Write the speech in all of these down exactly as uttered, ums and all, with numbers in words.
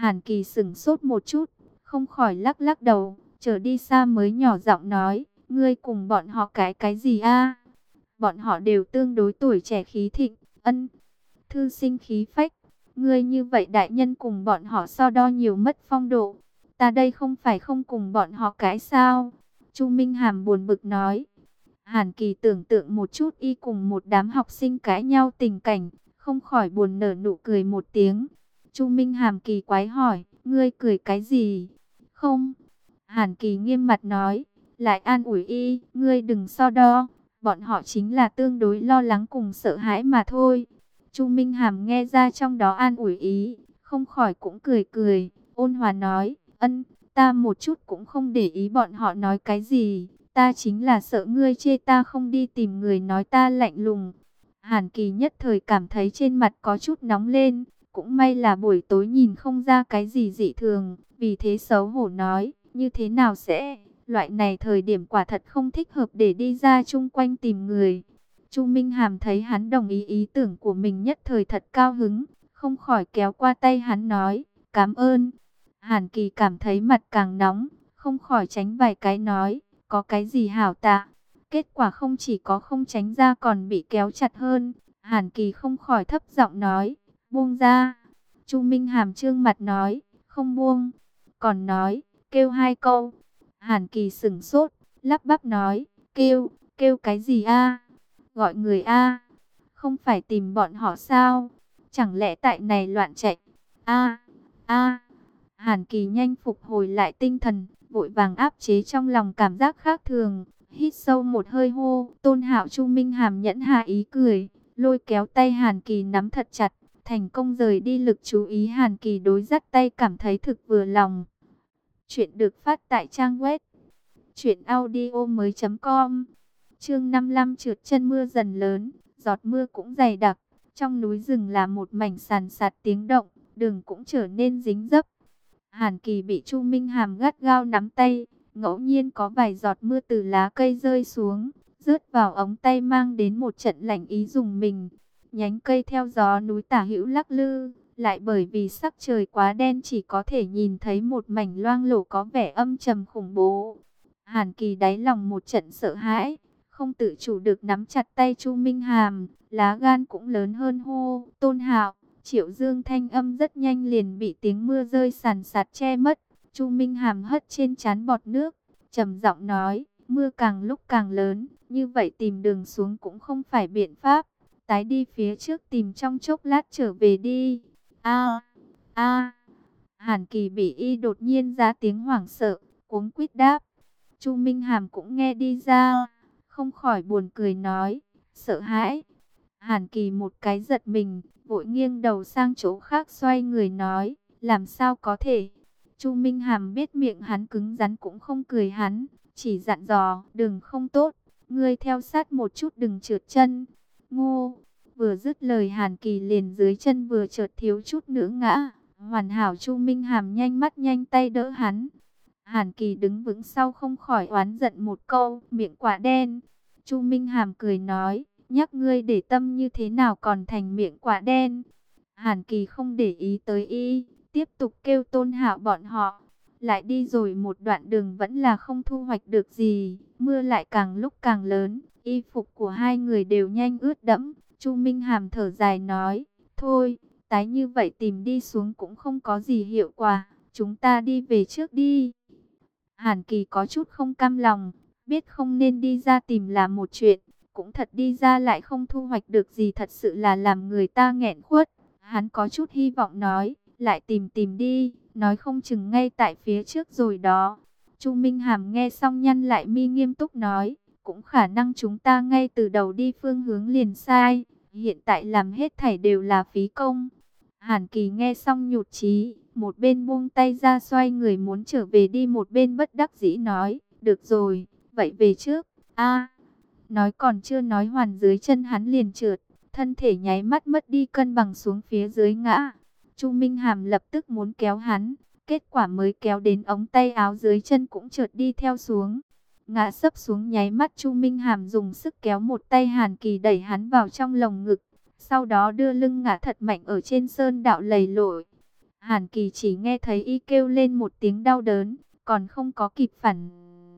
Hàn Kỳ sững sốt một chút, không khỏi lắc lắc đầu, trở đi xa mới nhỏ giọng nói, ngươi cùng bọn họ cái cái gì a? Bọn họ đều tương đối tuổi trẻ khí thịnh, ân, thư sinh khí phách. Ngươi như vậy đại nhân cùng bọn họ so đo nhiều mất phong độ. Ta đây không phải không cùng bọn họ cái sao? Chu Minh Hàm buồn bực nói. Hàn Kỳ tưởng tượng một chút y cùng một đám học sinh cãi nhau tình cảnh, không khỏi buồn nở nụ cười một tiếng. Chu Minh Hàm kỳ quái hỏi, ngươi cười cái gì? Không. Hàn Kỳ nghiêm mặt nói, lại an ủi y, ngươi đừng so đo, bọn họ chính là tương đối lo lắng cùng sợ hãi mà thôi. Chu Minh Hàm nghe ra trong đó an ủi ý, không khỏi cũng cười cười, ôn hòa nói, ân, ta một chút cũng không để ý bọn họ nói cái gì, ta chính là sợ ngươi chê ta không đi tìm người nói ta lạnh lùng. Hàn Kỳ nhất thời cảm thấy trên mặt có chút nóng lên, cũng may là buổi tối nhìn không ra cái gì dị thường, vì thế xấu hổ nói, như thế nào sẽ, loại này thời điểm quả thật không thích hợp để đi ra chung quanh tìm người. Chu Minh Hàm thấy hắn đồng ý ý tưởng của mình nhất thời thật cao hứng, không khỏi kéo qua tay hắn nói, cảm ơn. Hàn Kỳ cảm thấy mặt càng nóng, không khỏi tránh vài cái nói, có cái gì hảo tạ. Kết quả không chỉ có không tránh ra còn bị kéo chặt hơn. Hàn Kỳ không khỏi thấp giọng nói, buông ra. Chu Minh Hàm trương mặt nói, không buông. Còn nói, kêu hai câu. Hàn Kỳ sững sốt, lắp bắp nói, kêu, kêu cái gì a? Gọi người a? Không phải tìm bọn họ sao? Chẳng lẽ tại này loạn chạy? A, a. Hàn Kỳ nhanh phục hồi lại tinh thần, vội vàng áp chế trong lòng cảm giác khác thường, hít sâu một hơi hô, Tôn Hạo. Chu Minh Hàm nhẫn hạ ý cười, lôi kéo tay Hàn Kỳ nắm thật chặt, thành công rời đi lực chú ý. Hàn Kỳ đối dắt tay cảm thấy thực vừa lòng. Chuyện được phát tại trang web truyện audio mới chấm com. Chương năm mươi lăm, trượt chân. Mưa dần lớn, giọt mưa cũng dày đặc, trong núi rừng là một mảnh sàn sạt tiếng động, đường cũng trở nên dính dấp. Hàn Kỳ bị Chu Minh Hàm gắt gao nắm tay, ngẫu nhiên có vài giọt mưa từ lá cây rơi xuống, rớt vào ống tay mang đến một trận lạnh ý rùng mình. Nhánh cây theo gió núi tả hữu lắc lư, lại bởi vì sắc trời quá đen chỉ có thể nhìn thấy một mảnh loang lổ có vẻ âm trầm khủng bố. Hàn Kỳ đáy lòng một trận sợ hãi, không tự chủ được nắm chặt tay Chu Minh Hàm, lá gan cũng lớn hơn hô, Tôn Hạo. Triệu Dương thanh âm rất nhanh liền bị tiếng mưa rơi sàn sạt che mất. Chu Minh Hàm hất trên trán bọt nước, trầm giọng nói, mưa càng lúc càng lớn, như vậy tìm đường xuống cũng không phải biện pháp. Tái đi phía trước tìm trong chốc lát trở về đi. A, a. Hàn Kỳ bị y đột nhiên ra tiếng hoảng sợ, cuống quýt đáp. Chu Minh Hàm cũng nghe đi ra, không khỏi buồn cười nói, sợ hãi. Hàn Kỳ một cái giật mình, vội nghiêng đầu sang chỗ khác xoay người nói, làm sao có thể. Chu Minh Hàm biết miệng hắn cứng rắn cũng không cười hắn, chỉ dặn dò, đừng không tốt, ngươi theo sát một chút đừng trượt chân. Ngô, vừa dứt lời Hàn Kỳ liền dưới chân vừa chợt thiếu chút nữa ngã, hoàn hảo Chu Minh Hàm nhanh mắt nhanh tay đỡ hắn. Hàn Kỳ đứng vững sau không khỏi oán giận một câu, miệng quả đen. Chu Minh Hàm cười nói, nhắc ngươi để tâm như thế nào còn thành miệng quả đen. Hàn Kỳ không để ý tới y, tiếp tục kêu Tôn Hạo bọn họ. Lại đi rồi một đoạn đường vẫn là không thu hoạch được gì, mưa lại càng lúc càng lớn, y phục của hai người đều nhanh ướt đẫm. Chu Minh Hàm thở dài nói, thôi, tái như vậy tìm đi xuống cũng không có gì hiệu quả, chúng ta đi về trước đi. Hàn Kỳ có chút không cam lòng, biết không nên đi ra tìm là một chuyện, cũng thật đi ra lại không thu hoạch được gì, thật sự là làm người ta nghẹn khuất. Hắn có chút hy vọng nói, lại tìm tìm đi, nói không chừng ngay tại phía trước rồi đó. Chu Minh Hàm nghe xong nhăn lại mi nghiêm túc nói, cũng khả năng chúng ta ngay từ đầu đi phương hướng liền sai, hiện tại làm hết thảy đều là phí công. Hàn Kỳ nghe xong nhụt chí, một bên buông tay ra xoay người muốn trở về đi, một bên bất đắc dĩ nói, được rồi, vậy về trước. A, nói còn chưa nói hoàn dưới chân hắn liền trượt, thân thể nháy mắt mất đi cân bằng xuống phía dưới ngã. Chu Minh Hàm lập tức muốn kéo hắn, kết quả mới kéo đến ống tay áo dưới chân cũng trượt đi theo xuống. Ngã sấp xuống nháy mắt Chu Minh Hàm dùng sức kéo một tay Hàn Kỳ đẩy hắn vào trong lồng ngực, sau đó đưa lưng ngã thật mạnh ở trên sơn đạo lầy lội. Hàn Kỳ chỉ nghe thấy y kêu lên một tiếng đau đớn, còn không có kịp phản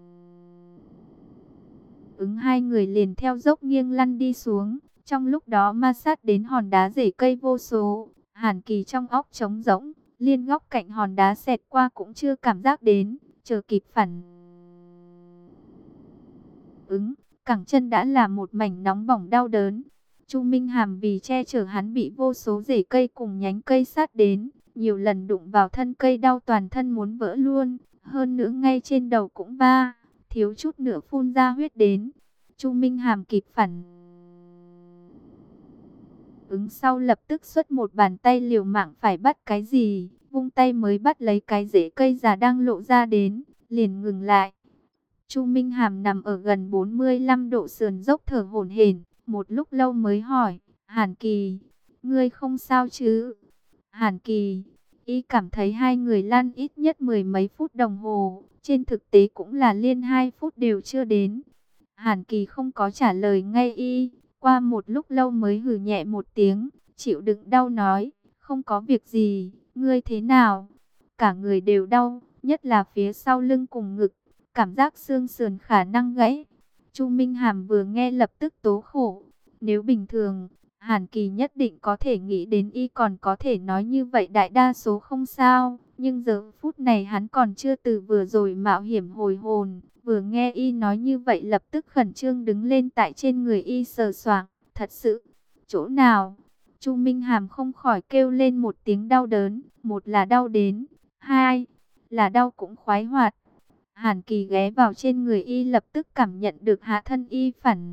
ứng, hai người liền theo dốc nghiêng lăn đi xuống. Trong lúc đó ma sát đến hòn đá rễ cây vô số. Hàn Kỳ trong óc trống rỗng, liên góc cạnh hòn đá xẹt qua cũng chưa cảm giác đến. Chờ kịp phản ứng, cẳng chân đã là một mảnh nóng bỏng đau đớn. Chu Minh Hàm vì che chở hắn bị vô số rễ cây cùng nhánh cây sát đến, nhiều lần đụng vào thân cây đau toàn thân muốn vỡ luôn. Hơn nữa ngay trên đầu cũng va, thiếu chút nữa phun ra huyết đến. Chu Minh Hàm kịp phản ứng sau lập tức xuất một bàn tay liều mạng phải bắt cái gì, vung tay mới bắt lấy cái rễ cây già đang lộ ra đến, liền ngừng lại. Chu Minh Hàm nằm ở gần bốn mươi lăm độ sườn dốc thở hổn hển, một lúc lâu mới hỏi, Hàn Kỳ, ngươi không sao chứ? Hàn Kỳ, y cảm thấy hai người lăn ít nhất mười mấy phút đồng hồ, trên thực tế cũng là liên hai phút đều chưa đến. Hàn Kỳ không có trả lời ngay y, qua một lúc lâu mới hừ nhẹ một tiếng, chịu đựng đau nói, không có việc gì, ngươi thế nào? Cả người đều đau, nhất là phía sau lưng cùng ngực, cảm giác xương sườn khả năng gãy. Chu Minh Hàm vừa nghe lập tức tố khổ, nếu bình thường, Hàn Kỳ nhất định có thể nghĩ đến y còn có thể nói như vậy đại đa số không sao. Nhưng giờ phút này hắn còn chưa từ vừa rồi mạo hiểm hồi hồn. Vừa nghe y nói như vậy lập tức khẩn trương đứng lên tại trên người y sờ soạng. Thật sự, chỗ nào? Chu Minh Hàm không khỏi kêu lên một tiếng đau đớn. Một là đau đến, hai là đau cũng khoái hoạt. Hàn Kỳ ghé vào trên người y lập tức cảm nhận được hạ thân y phản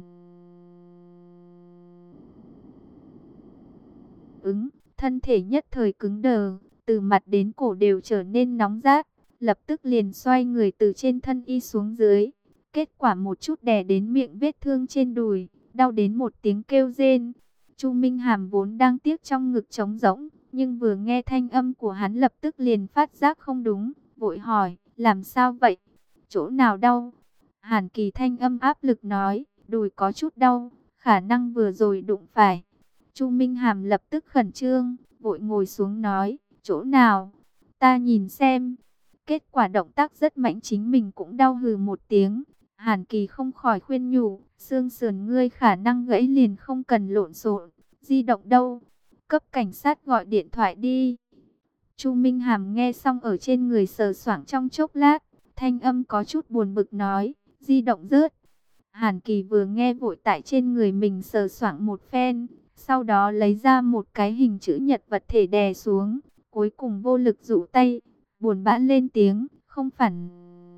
ứng, thân thể nhất thời cứng đờ, từ mặt đến cổ đều trở nên nóng rát, lập tức liền xoay người từ trên thân y xuống dưới. Kết quả một chút đè đến miệng vết thương trên đùi, đau đến một tiếng kêu rên. Chu Minh Hàm vốn đang tiếc trong ngực trống rỗng, nhưng vừa nghe thanh âm của hắn lập tức liền phát giác không đúng, vội hỏi, làm sao vậy? Chỗ nào đau? Hàn Kỳ thanh âm áp lực nói, đùi có chút đau, khả năng vừa rồi đụng phải. Chu Minh Hàm lập tức khẩn trương, vội ngồi xuống nói, chỗ nào? Ta nhìn xem. Kết quả động tác rất mạnh chính mình cũng đau hừ một tiếng. Hàn Kỳ không khỏi khuyên nhủ, xương sườn ngươi khả năng gãy liền không cần lộn xộn, di động đâu? Cấp cảnh sát gọi điện thoại đi. Chu Minh Hàm nghe xong ở trên người sờ soạng trong chốc lát, thanh âm có chút buồn bực nói, di động rớt. Hàn Kỳ vừa nghe vội tại trên người mình sờ soạng một phen, sau đó lấy ra một cái hình chữ nhật vật thể đè xuống, cuối cùng vô lực dụ tay, buồn bã lên tiếng, không phản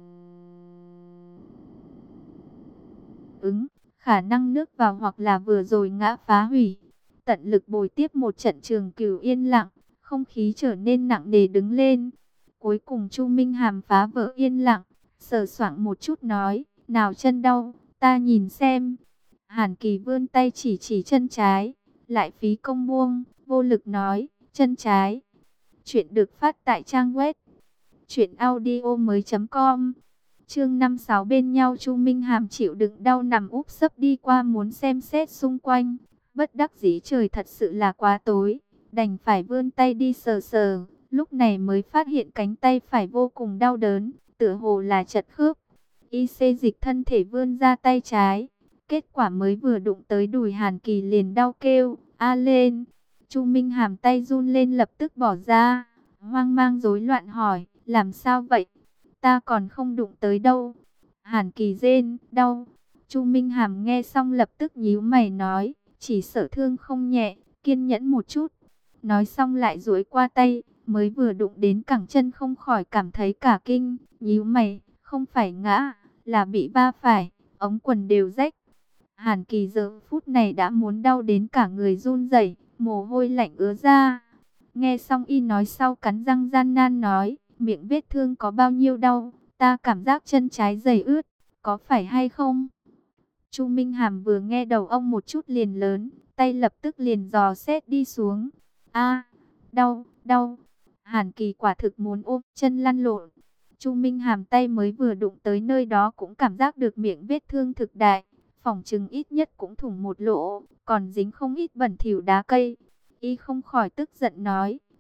ứng, khả năng nước vào hoặc là vừa rồi ngã phá hủy. Tận lực bồi tiếp một trận trường cửu yên lặng, không khí trở nên nặng nề đứng lên. Cuối cùng Chu Minh Hàm phá vỡ yên lặng, sờ soạng một chút nói, nào chân đau, ta nhìn xem. Hàn Kỳ vươn tay chỉ chỉ chân trái, lại phí công buông, vô lực nói, chân trái. Chuyện được phát tại trang web truyện audio mới chấm com. Chương năm sáu bên nhau. Chu Minh Hàm chịu đựng đau nằm úp sấp đi qua muốn xem xét xung quanh. Bất đắc dĩ trời thật sự là quá tối, đành phải vươn tay đi sờ sờ. Lúc này mới phát hiện cánh tay phải vô cùng đau đớn, tựa hồ là chật khớp. Y xê dịch thân thể vươn ra tay trái. Kết quả mới vừa đụng tới đùi Hàn Kỳ liền đau kêu, a lên. Chu Minh Hàm tay run lên lập tức bỏ ra, hoang mang rối loạn hỏi, làm sao vậy? Ta còn không đụng tới đâu. Hàn Kỳ rên, đau. Chu Minh Hàm nghe xong lập tức nhíu mày nói, chỉ sợ thương không nhẹ, kiên nhẫn một chút. Nói xong lại duỗi qua tay, mới vừa đụng đến cẳng chân không khỏi cảm thấy cả kinh, nhíu mày, không phải ngã, là bị va phải, ống quần đều rách. Hàn Kỳ giờ phút này đã muốn đau đến cả người run rẩy, mồ hôi lạnh ứa ra. Nghe xong y nói sau cắn răng gian nan nói, miệng vết thương có bao nhiêu đau, ta cảm giác chân trái dày ướt, có phải hay không? Chu Minh Hàm vừa nghe đầu ông một chút liền lớn, tay lập tức liền dò xét đi xuống. A, đau, đau. Hàn Kỳ quả thực muốn ôm chân lăn lộn. Chu Minh Hàm tay mới vừa đụng tới nơi đó cũng cảm giác được miệng vết thương thực đại, phỏng chừng ít nhất cũng thủng một lỗ, còn dính không ít bẩn thỉu đá cây. Y không khỏi tức giận nói,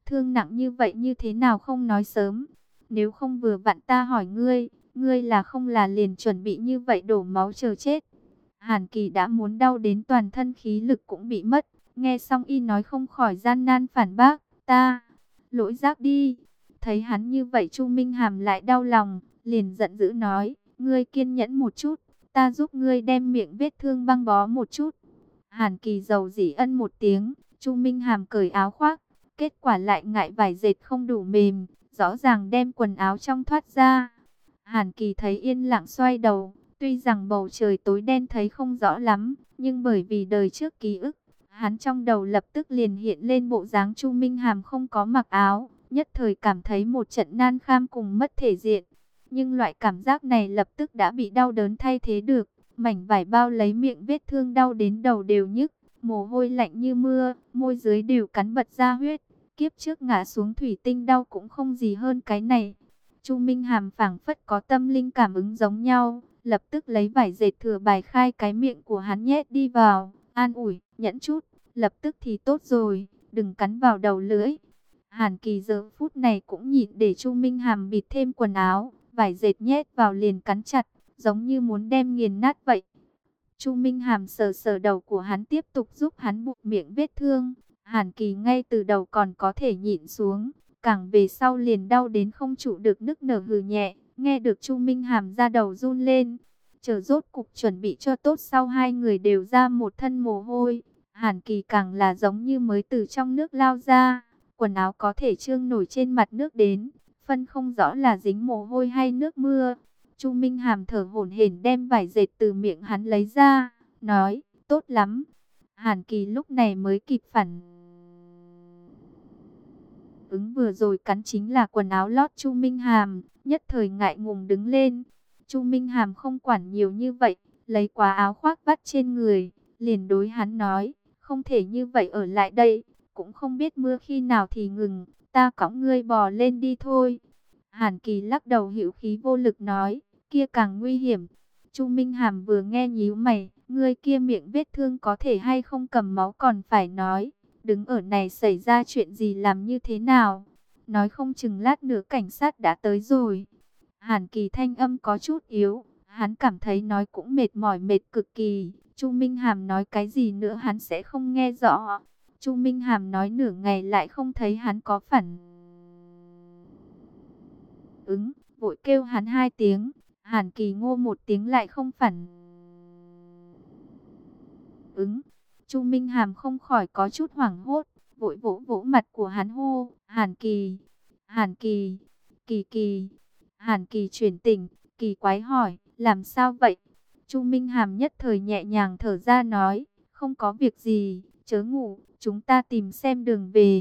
thương nặng như vậy như thế nào không nói sớm? Nếu không vừa vặn ta hỏi ngươi, ngươi là không là liền chuẩn bị như vậy đổ máu chờ chết. Hàn Kỳ đã muốn đau đến toàn thân khí lực cũng bị mất. Nghe xong y nói không khỏi gian nan phản bác, ta, lỗi giác đi. Thấy hắn như vậy Chu Minh Hàm lại đau lòng, liền giận dữ nói, ngươi kiên nhẫn một chút, ta giúp ngươi đem miệng vết thương băng bó một chút. Hàn Kỳ dầu dĩ ân một tiếng, Chu Minh Hàm cởi áo khoác, kết quả lại ngại vải dệt không đủ mềm, rõ ràng đem quần áo trong thoát ra. Hàn Kỳ thấy yên lặng xoay đầu, tuy rằng bầu trời tối đen thấy không rõ lắm, nhưng bởi vì đời trước ký ức, hắn trong đầu lập tức liền hiện lên bộ dáng Chu Minh Hàm không có mặc áo, nhất thời cảm thấy một trận nan kham cùng mất thể diện. Nhưng loại cảm giác này lập tức đã bị đau đớn thay thế được, mảnh vải bao lấy miệng vết thương đau đến đầu đều nhức, mồ hôi lạnh như mưa, môi dưới đều cắn bật ra huyết. Kiếp trước ngã xuống thủy tinh đau cũng không gì hơn cái này. Chu Minh Hàm phảng phất có tâm linh cảm ứng giống nhau, lập tức lấy vải dệt thừa bài khai cái miệng của hắn nhét đi vào, an ủi, nhẫn chút, lập tức thì tốt rồi, đừng cắn vào đầu lưỡi. Hàn Kỳ giờ phút này cũng nhịn để Chu Minh Hàm bịt thêm quần áo, vải dệt nhét vào liền cắn chặt, giống như muốn đem nghiền nát vậy. Chu Minh Hàm sờ sờ đầu của hắn tiếp tục giúp hắn buộc miệng vết thương. Hàn Kỳ ngay từ đầu còn có thể nhịn xuống, càng về sau liền đau đến không trụ được nức nở hừ nhẹ, nghe được Chu Minh Hàm ra đầu run lên. Chờ rốt cục chuẩn bị cho tốt sau hai người đều ra một thân mồ hôi. Hàn Kỳ càng là giống như mới từ trong nước lao ra, quần áo có thể trương nổi trên mặt nước đến, phân không rõ là dính mồ hôi hay nước mưa. Chu Minh Hàm thở hổn hển đem vải dệt từ miệng hắn lấy ra, nói, tốt lắm. Hàn Kỳ lúc này mới kịp phản ứng vừa rồi cắn chính là quần áo lót Chu Minh Hàm, nhất thời ngại ngùng đứng lên. Chu Minh Hàm không quản nhiều như vậy, lấy quá áo khoác vắt trên người, liền đối hắn nói, không thể như vậy ở lại đây, cũng không biết mưa khi nào thì ngừng, ta cõng ngươi bò lên đi thôi. Hàn Kỳ lắc đầu hữu khí vô lực nói, kia càng nguy hiểm. Chu Minh Hàm vừa nghe nhíu mày, ngươi kia miệng vết thương có thể hay không cầm máu còn phải nói, đứng ở này xảy ra chuyện gì làm như thế nào, nói không chừng lát nữa cảnh sát đã tới rồi. Hàn Kỳ thanh âm có chút yếu, hắn cảm thấy nói cũng mệt mỏi mệt cực kỳ. Chu Minh Hàm nói cái gì nữa hắn sẽ không nghe rõ. Chu Minh Hàm nói nửa ngày lại không thấy hắn có phản ứng, vội kêu hắn hai tiếng. Hàn Kỳ ngô một tiếng lại không phản ứng. Chu Minh Hàm không khỏi có chút hoảng hốt, vội vỗ vỗ mặt của hắn hô, Hàn Kỳ, Hàn Kỳ, Kỳ Kỳ. Hàn Kỳ chuyển tỉnh, kỳ quái hỏi, làm sao vậy? Chu Minh Hàm nhất thời nhẹ nhàng thở ra nói, không có việc gì, chớ ngủ, chúng ta tìm xem đường về.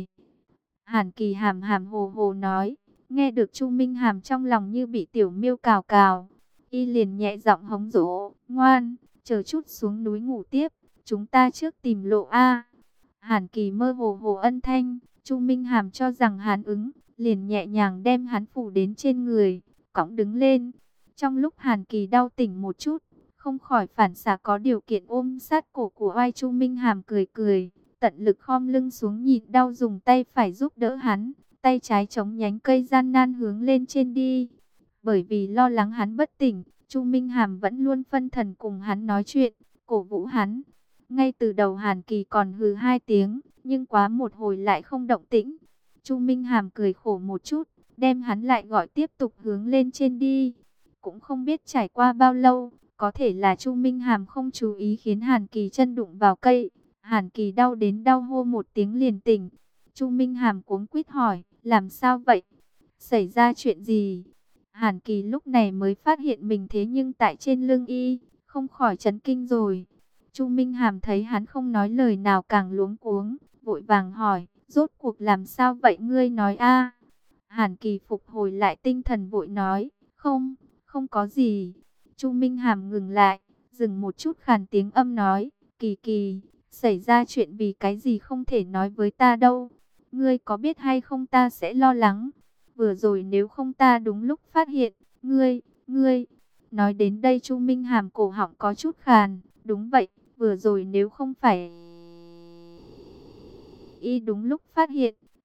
Hàn Kỳ hàm hàm hồ hồ nói, nghe được Chu Minh Hàm trong lòng như bị tiểu miêu cào cào. Y liền nhẹ giọng hống dỗ, ngoan, chờ chút xuống núi ngủ tiếp, chúng ta trước tìm lộ A. Hàn Kỳ mơ hồ hồ ân thanh, Chu Minh Hàm cho rằng hắn ứng, liền nhẹ nhàng đem hắn phủ đến trên người, cõng đứng lên. Trong lúc Hàn Kỳ đau tỉnh một chút, không khỏi phản xạ có điều kiện ôm sát cổ của oai. Chu Minh Hàm cười cười, tận lực khom lưng xuống nhịn đau dùng tay phải giúp đỡ hắn, tay trái chống nhánh cây gian nan hướng lên trên đi. Bởi vì lo lắng hắn bất tỉnh, Chu Minh Hàm vẫn luôn phân thần cùng hắn nói chuyện, cổ vũ hắn. Ngay từ đầu Hàn Kỳ còn hừ hai tiếng, nhưng quá một hồi lại không động tĩnh. Chu Minh Hàm cười khổ một chút, đem hắn lại gọi tiếp tục hướng lên trên đi. Cũng không biết trải qua bao lâu, có thể là Chu Minh Hàm không chú ý khiến Hàn Kỳ chân đụng vào cây. Hàn Kỳ đau đến đau hô một tiếng liền tỉnh. Chu Minh Hàm cuống quýt hỏi, làm sao vậy? Xảy ra chuyện gì? Hàn Kỳ lúc này mới phát hiện mình thế nhưng tại trên lưng y, không khỏi chấn kinh rồi. Chu Minh Hàm thấy hắn không nói lời nào càng luống cuống, vội vàng hỏi, rốt cuộc làm sao vậy ngươi nói a? Hàn Kỳ phục hồi lại tinh thần vội nói, không, không có gì. Chu Minh Hàm ngừng lại, dừng một chút khàn tiếng âm nói, Kỳ Kỳ, xảy ra chuyện vì cái gì không thể nói với ta đâu. Ngươi có biết hay không ta sẽ lo lắng. Vừa rồi nếu không ta đúng lúc phát hiện, ngươi, ngươi. Nói đến đây Chu Minh Hàm cổ họng có chút khàn, đúng vậy, vừa rồi nếu không phải y đúng lúc phát hiện,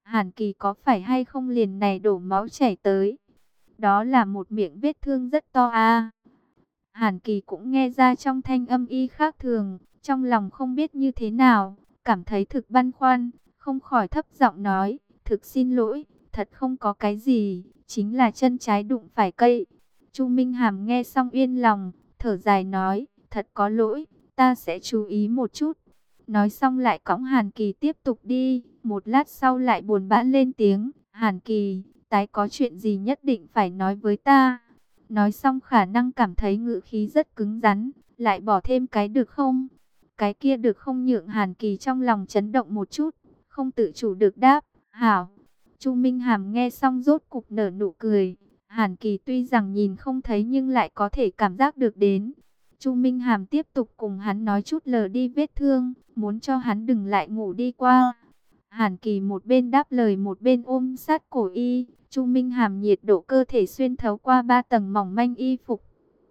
Hàn Kỳ có phải hay không liền này đổ máu chảy tới. Đó là một miệng vết thương rất to a. Hàn Kỳ cũng nghe ra trong thanh âm y khác thường, trong lòng không biết như thế nào, cảm thấy thực băn khoăn, không khỏi thấp giọng nói, thực xin lỗi, thật không có cái gì, chính là chân trái đụng phải cây. Chu Minh Hàm nghe xong yên lòng, thở dài nói, thật có lỗi, ta sẽ chú ý một chút. Nói xong lại cõng Hàn Kỳ tiếp tục đi, một lát sau lại buồn bã lên tiếng, Hàn Kỳ, tái có chuyện gì nhất định phải nói với ta. Nói xong khả năng cảm thấy ngữ khí rất cứng rắn, lại bỏ thêm cái được không? Cái kia được không nhượng Hàn Kỳ trong lòng chấn động một chút, không tự chủ được đáp, hảo. Chu Minh Hàm nghe xong rốt cục nở nụ cười, Hàn Kỳ tuy rằng nhìn không thấy nhưng lại có thể cảm giác được đến. Chu Minh Hàm tiếp tục cùng hắn nói chút lờ đi vết thương, muốn cho hắn đừng lại ngủ đi qua. Hàn Kỳ một bên đáp lời một bên ôm sát cổ y, Chu Minh Hàm nhiệt độ cơ thể xuyên thấu qua ba tầng mỏng manh y phục.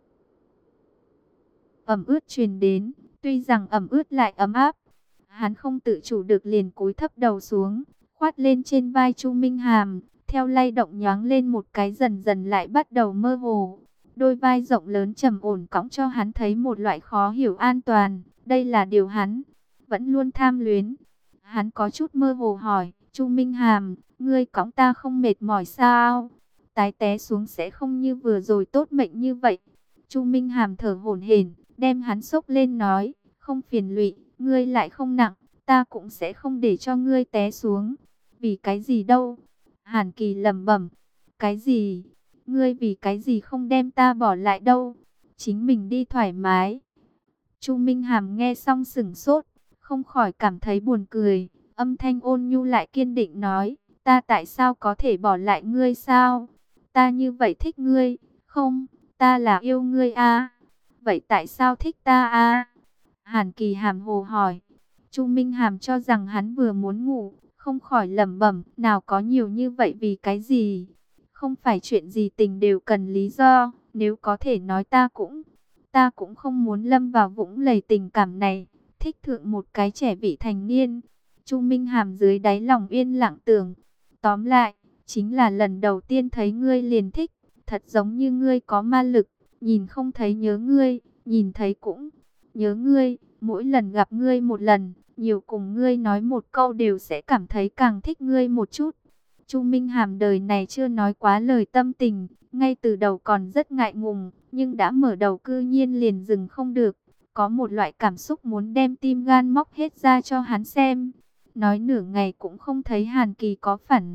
Ẩm ướt truyền đến, tuy rằng ẩm ướt lại ấm áp. Hắn không tự chủ được liền cúi thấp đầu xuống, khoát lên trên vai Chu Minh Hàm, theo lay động nhoáng lên một cái dần dần lại bắt đầu mơ hồ. Đôi vai rộng lớn trầm ổn cõng cho hắn thấy một loại khó hiểu an toàn, đây là điều hắn vẫn luôn tham luyến. Hắn có chút mơ hồ hỏi, Chu Minh Hàm, ngươi cõng ta không mệt mỏi sao? Tái té xuống sẽ không như vừa rồi tốt mệnh như vậy. Chu Minh Hàm thở hổn hển, đem hắn xốc lên nói, không phiền lụy, ngươi lại không nặng, ta cũng sẽ không để cho ngươi té xuống. Vì cái gì đâu? Hàn Kỳ lẩm bẩm, cái gì? Ngươi vì cái gì không đem ta bỏ lại đâu? Chính mình đi thoải mái. Chu Minh Hàm nghe xong sững sốt, không khỏi cảm thấy buồn cười, âm thanh ôn nhu lại kiên định nói, ta tại sao có thể bỏ lại ngươi sao? Ta như vậy thích ngươi, không, ta là yêu ngươi a. Vậy tại sao thích ta a? Hàn Kỳ hàm hồ hỏi. Chu Minh Hàm cho rằng hắn vừa muốn ngủ, không khỏi lẩm bẩm, nào có nhiều như vậy vì cái gì? Không phải chuyện gì tình đều cần lý do, nếu có thể nói ta cũng, ta cũng không muốn lâm vào vũng lầy tình cảm này, thích thượng một cái trẻ vị thành niên. Chu Minh Hàm dưới đáy lòng yên lặng tưởng, tóm lại, chính là lần đầu tiên thấy ngươi liền thích, thật giống như ngươi có ma lực, nhìn không thấy nhớ ngươi, nhìn thấy cũng nhớ ngươi, mỗi lần gặp ngươi một lần, nhiều cùng ngươi nói một câu đều sẽ cảm thấy càng thích ngươi một chút. Chu Minh Hàm đời này chưa nói quá lời tâm tình, ngay từ đầu còn rất ngại ngùng, nhưng đã mở đầu cư nhiên liền dừng không được. Có một loại cảm xúc muốn đem tim gan móc hết ra cho hắn xem. Nói nửa ngày cũng không thấy Hàn Kỳ có phản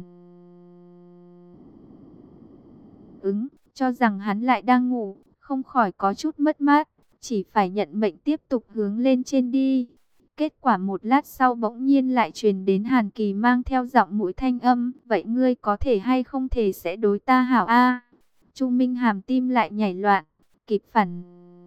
ứng, cho rằng hắn lại đang ngủ, không khỏi có chút mất mát, chỉ phải nhận mệnh tiếp tục hướng lên trên đi. Kết quả một lát sau bỗng nhiên lại truyền đến Hàn Kỳ mang theo giọng mũi thanh âm, vậy ngươi có thể hay không thể sẽ đối ta hảo a? Chu Minh Hàm tim lại nhảy loạn, kịp phản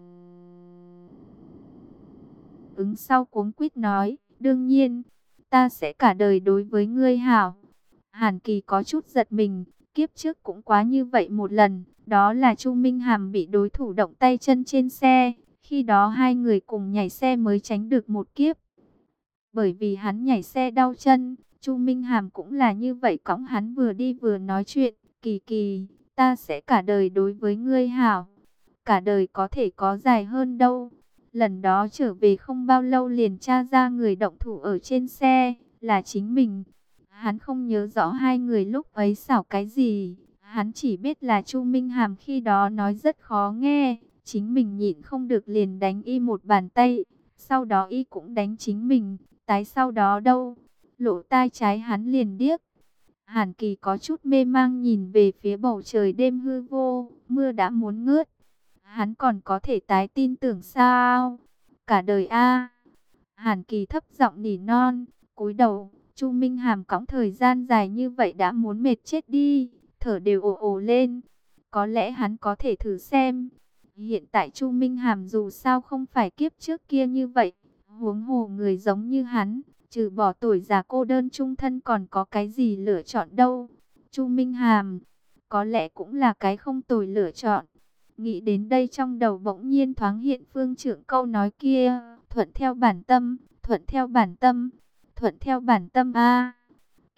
ứng sau cuống quýt nói, đương nhiên, ta sẽ cả đời đối với ngươi hảo. Hàn Kỳ có chút giật mình, kiếp trước cũng quá như vậy một lần, đó là Chu Minh Hàm bị đối thủ động tay chân trên xe, khi đó hai người cùng nhảy xe mới tránh được một kiếp. Bởi vì hắn nhảy xe đau chân, Chu Minh Hàm cũng là như vậy cõng hắn vừa đi vừa nói chuyện, Kỳ Kỳ, ta sẽ cả đời đối với ngươi hảo. Cả đời có thể có dài hơn đâu. Lần đó trở về không bao lâu liền tra ra người động thủ ở trên xe, là chính mình. Hắn không nhớ rõ hai người lúc ấy xảo cái gì. Hắn chỉ biết là Chu Minh Hàm khi đó nói rất khó nghe. Chính mình nhịn không được liền đánh y một bàn tay. Sau đó y cũng đánh chính mình. Tái sau đó đâu? Lỗ tai trái hắn liền điếc. Hàn Kỳ có chút mê mang nhìn về phía bầu trời đêm hư vô. Mưa đã muốn ngớt. Hắn còn có thể tái tin tưởng sao? Cả đời a. Hàn Kỳ thấp giọng nỉ non, cúi đầu. Chu Minh Hàm cõng thời gian dài như vậy đã muốn mệt chết đi, thở đều ồ ồ lên. Có lẽ hắn có thể thử xem. Hiện tại Chu Minh Hàm dù sao không phải kiếp trước kia như vậy, huống hồ người giống như hắn, trừ bỏ tuổi già cô đơn chung thân còn có cái gì lựa chọn đâu. Chu Minh Hàm có lẽ cũng là cái không tồi lựa chọn. Nghĩ đến đây trong đầu bỗng nhiên thoáng hiện Phương Trưởng câu nói kia, thuận theo bản tâm, thuận theo bản tâm, thuận theo bản tâm a.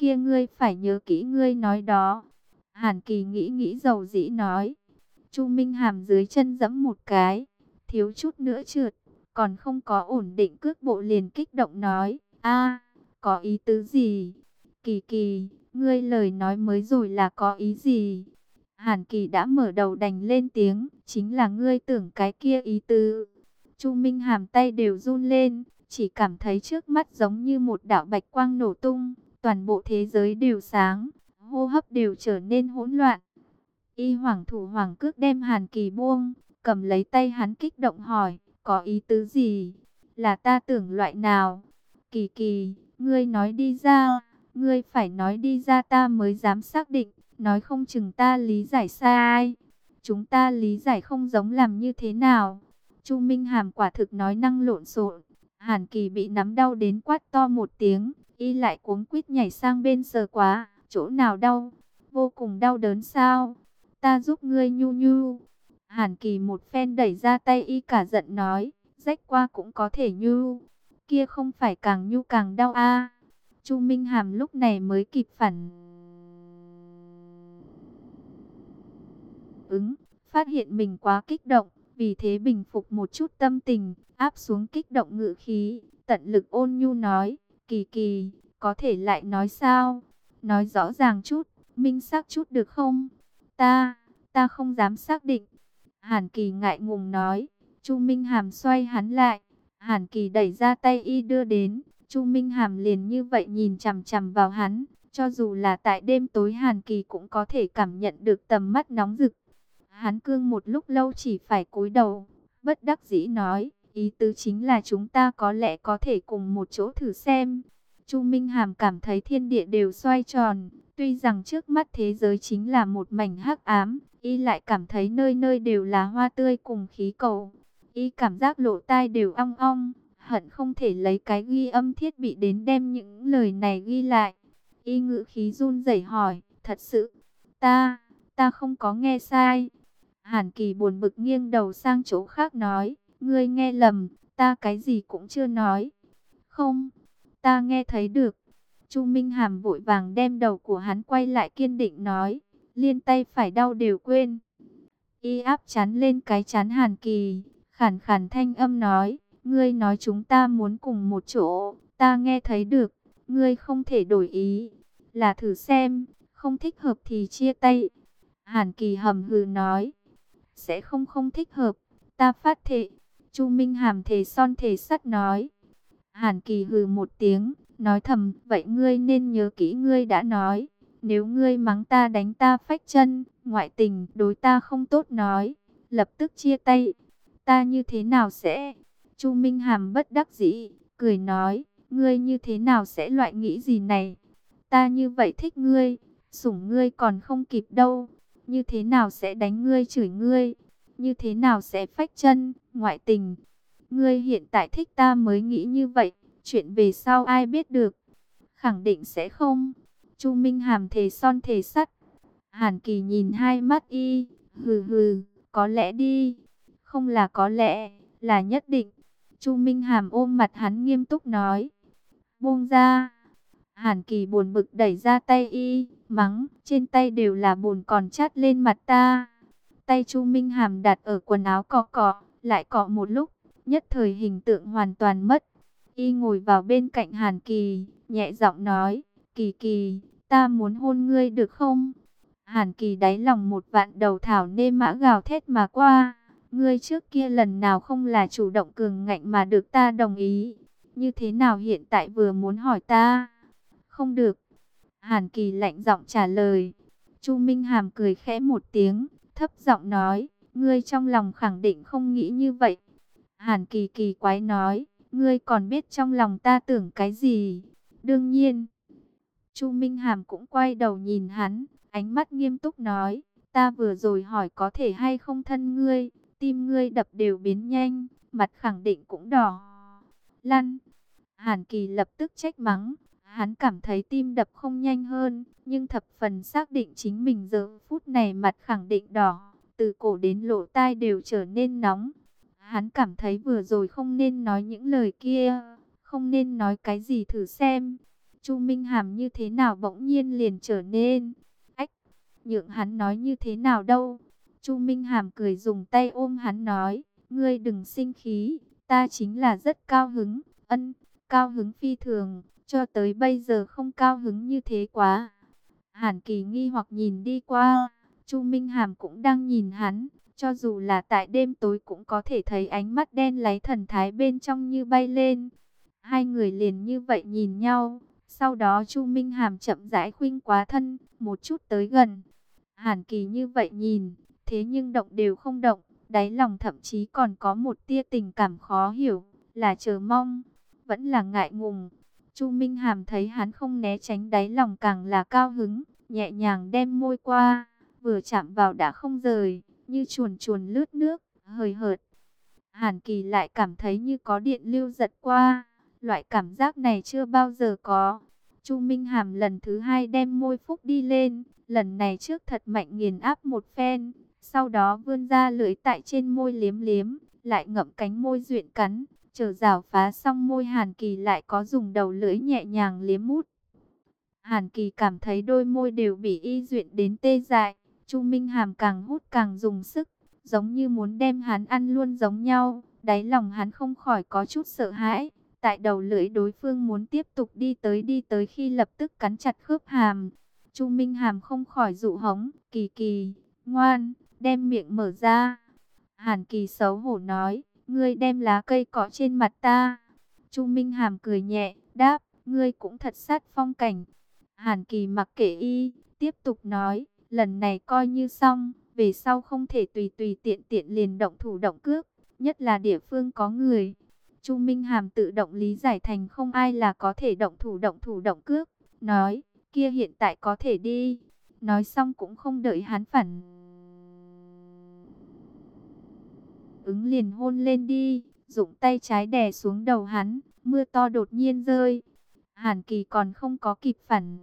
kia ngươi phải nhớ kỹ ngươi nói đó. Hàn Kỳ nghĩ nghĩ dầu dĩ nói. Chu Minh Hàm dưới chân giẫm một cái, thiếu chút nữa trượt, còn không có ổn định cước bộ liền kích động nói, a, có ý tứ gì? Kỳ Kỳ, ngươi lời nói mới rồi là có ý gì? Hàn Kỳ đã mở đầu đành lên tiếng, chính là ngươi tưởng cái kia ý tứ. Chu Minh Hàm tay đều run lên, chỉ cảm thấy trước mắt giống như một đạo bạch quang nổ tung, toàn bộ thế giới đều sáng, hô hấp đều trở nên hỗn loạn. Y Hoàng thủ Hoàng cước đem Hàn Kỳ buông, cầm lấy tay hắn kích động hỏi, có ý tứ gì? Là ta tưởng loại nào? Kỳ Kỳ, ngươi nói đi ra, ngươi phải nói đi ra ta mới dám xác định, nói không chừng ta lý giải sai. Chúng ta lý giải không giống làm như thế nào? Chu Minh Hàm quả thực nói năng lộn xộn. Hàn Kỳ bị nắm đau đến quát to một tiếng, y lại cuống quýt nhảy sang bên sờ quá, chỗ nào đau? Vô cùng đau đớn sao? Ta giúp ngươi nhu nhu. Hàn Kỳ một phen đẩy ra tay y cả giận nói, rách qua cũng có thể nhu. Kia không phải càng nhu càng đau a? Chu Minh Hàm lúc này mới kịp phản ứng, phát hiện mình quá kích động, vì thế bình phục một chút tâm tình, áp xuống kích động ngữ khí, tận lực ôn nhu nói, Kỳ Kỳ, có thể lại nói sao? Nói rõ ràng chút, minh xác chút được không? Ta, ta không dám xác định. Hàn Kỳ ngại ngùng nói. Chu Minh Hàm xoay hắn lại. Hàn Kỳ đẩy ra tay y đưa đến. Chu Minh Hàm liền như vậy nhìn chằm chằm vào hắn. Cho dù là tại đêm tối Hàn Kỳ cũng có thể cảm nhận được tầm mắt nóng rực. Hắn cương một lúc lâu chỉ phải cúi đầu. Bất đắc dĩ nói. Ý tứ chính là chúng ta có lẽ có thể cùng một chỗ thử xem. Chu Minh Hàm cảm thấy thiên địa đều xoay tròn. Tuy rằng trước mắt thế giới chính là một mảnh hắc ám, y lại cảm thấy nơi nơi đều là hoa tươi cùng khí cầu. Y cảm giác lỗ tai đều ong ong, hận không thể lấy cái ghi âm thiết bị đến đem những lời này ghi lại. Y ngữ khí run rẩy hỏi, thật sự, ta, ta không có nghe sai. Hàn Kỳ buồn bực nghiêng đầu sang chỗ khác nói, ngươi nghe lầm, ta cái gì cũng chưa nói. Không, ta nghe thấy được. Chu Minh Hàm vội vàng đem đầu của hắn quay lại kiên định nói, liên tay phải đau đều quên. Y áp chán lên cái chán Hàn Kỳ, khàn khàn thanh âm nói, ngươi nói chúng ta muốn cùng một chỗ, ta nghe thấy được, ngươi không thể đổi ý, là thử xem, không thích hợp thì chia tay. Hàn Kỳ hầm hừ nói, sẽ không không thích hợp, ta phát thệ. Chu Minh Hàm thề son thề sắt nói. Hàn Kỳ hừ một tiếng, nói thầm, vậy ngươi nên nhớ kỹ ngươi đã nói, nếu ngươi mắng ta đánh ta phách chân, ngoại tình đối ta không tốt nói, lập tức chia tay. Ta như thế nào sẽ? Chu Minh Hàm bất đắc dĩ, cười nói, ngươi như thế nào sẽ loại nghĩ gì này? Ta như vậy thích ngươi, sủng ngươi còn không kịp đâu, như thế nào sẽ đánh ngươi chửi ngươi? Như thế nào sẽ phách chân, ngoại tình? Ngươi hiện tại thích ta mới nghĩ như vậy, chuyện về sau ai biết được? Khẳng định sẽ không. Chu Minh Hàm thề son thề sắt. Hàn Kỳ nhìn hai mắt y, hừ hừ, có lẽ đi. Không là có lẽ, là nhất định. Chu Minh Hàm ôm mặt hắn nghiêm túc nói. Buông ra. Hàn Kỳ buồn bực đẩy ra tay y, mắng, trên tay đều là bùn còn chát lên mặt ta. Tay Chu Minh Hàm đặt ở quần áo cọ cọ, lại cọ một lúc, nhất thời hình tượng hoàn toàn mất. Y ngồi vào bên cạnh Hàn Kỳ, nhẹ giọng nói, Kỳ Kỳ, ta muốn hôn ngươi được không? Hàn Kỳ đáy lòng một vạn đầu thảo nê mã gào thét mà qua. Ngươi trước kia lần nào không là chủ động cường ngạnh mà được ta đồng ý. Như thế nào hiện tại vừa muốn hỏi ta? Không được. Hàn Kỳ lạnh giọng trả lời. Chu Minh Hàm cười khẽ một tiếng, thấp giọng nói, ngươi trong lòng khẳng định không nghĩ như vậy. Hàn Kỳ kỳ quái nói, ngươi còn biết trong lòng ta tưởng cái gì? Đương nhiên. Chu Minh Hàm cũng quay đầu nhìn hắn, ánh mắt nghiêm túc nói, ta vừa rồi hỏi có thể hay không thân ngươi, tim ngươi đập đều biến nhanh, mặt khẳng định cũng đỏ. Lăn. Hàn Kỳ lập tức trách mắng, hắn cảm thấy tim đập không nhanh hơn, nhưng thập phần xác định chính mình giờ phút này mặt khẳng định đỏ, từ cổ đến lỗ tai đều trở nên nóng. Hắn cảm thấy vừa rồi không nên nói những lời kia, không nên nói cái gì thử xem. Chu Minh Hàm như thế nào bỗng nhiên liền trở nên. Ách, nhượng hắn nói như thế nào đâu. Chu Minh Hàm cười dùng tay ôm hắn nói, ngươi đừng sinh khí, ta chính là rất cao hứng. Ân, cao hứng phi thường, cho tới bây giờ không cao hứng như thế quá. Hàn Kỳ nghi hoặc nhìn đi qua, Chu Minh Hàm cũng đang nhìn hắn, cho dù là tại đêm tối cũng có thể thấy ánh mắt đen láy thần thái bên trong như bay lên. Hai người liền như vậy nhìn nhau, sau đó Chu Minh Hàm chậm rãi khuynh quá thân, một chút tới gần. Hàn Kỳ như vậy nhìn, thế nhưng động đều không động, đáy lòng thậm chí còn có một tia tình cảm khó hiểu, là chờ mong, vẫn là ngại ngùng. Chu Minh Hàm thấy hắn không né tránh, đáy lòng càng là cao hứng, nhẹ nhàng đem môi qua, vừa chạm vào đã không rời, như chuồn chuồn lướt nước, hời hợt. Hàn Kỳ lại cảm thấy như có điện lưu giật qua, loại cảm giác này chưa bao giờ có. Chu Minh Hàm lần thứ hai đem môi phúc đi lên, lần này trước thật mạnh nghiền áp một phen, sau đó vươn ra lưỡi tại trên môi liếm liếm, lại ngậm cánh môi duyện cắn, chờ rào phá xong môi Hàn Kỳ lại có dùng đầu lưỡi nhẹ nhàng liếm mút. Hàn Kỳ cảm thấy đôi môi đều bị y duyện đến tê dại, Chu Minh Hàm càng hút càng dùng sức, giống như muốn đem hắn ăn luôn giống nhau, đáy lòng hắn không khỏi có chút sợ hãi. Tại đầu lưỡi đối phương muốn tiếp tục đi tới đi tới khi lập tức cắn chặt khớp hàm. Chu Minh Hàm không khỏi dụ hống, Kỳ Kỳ, ngoan, đem miệng mở ra. Hàn Kỳ xấu hổ nói, ngươi đem lá cây cọ trên mặt ta. Chu Minh Hàm cười nhẹ, đáp, ngươi cũng thật sát phong cảnh. Hàn Kỳ mặc kệ y, tiếp tục nói, lần này coi như xong, về sau không thể tùy tùy tiện tiện liền động thủ động cước, nhất là địa phương có người. Chu Minh Hàm tự động lý giải thành không ai là có thể động thủ động thủ động cước, nói, kia hiện tại có thể đi. Nói xong cũng không đợi hắn phản ứng liền hôn lên đi, dụng tay trái đè xuống đầu hắn, mưa to đột nhiên rơi. Hàn Kỳ còn không có kịp phản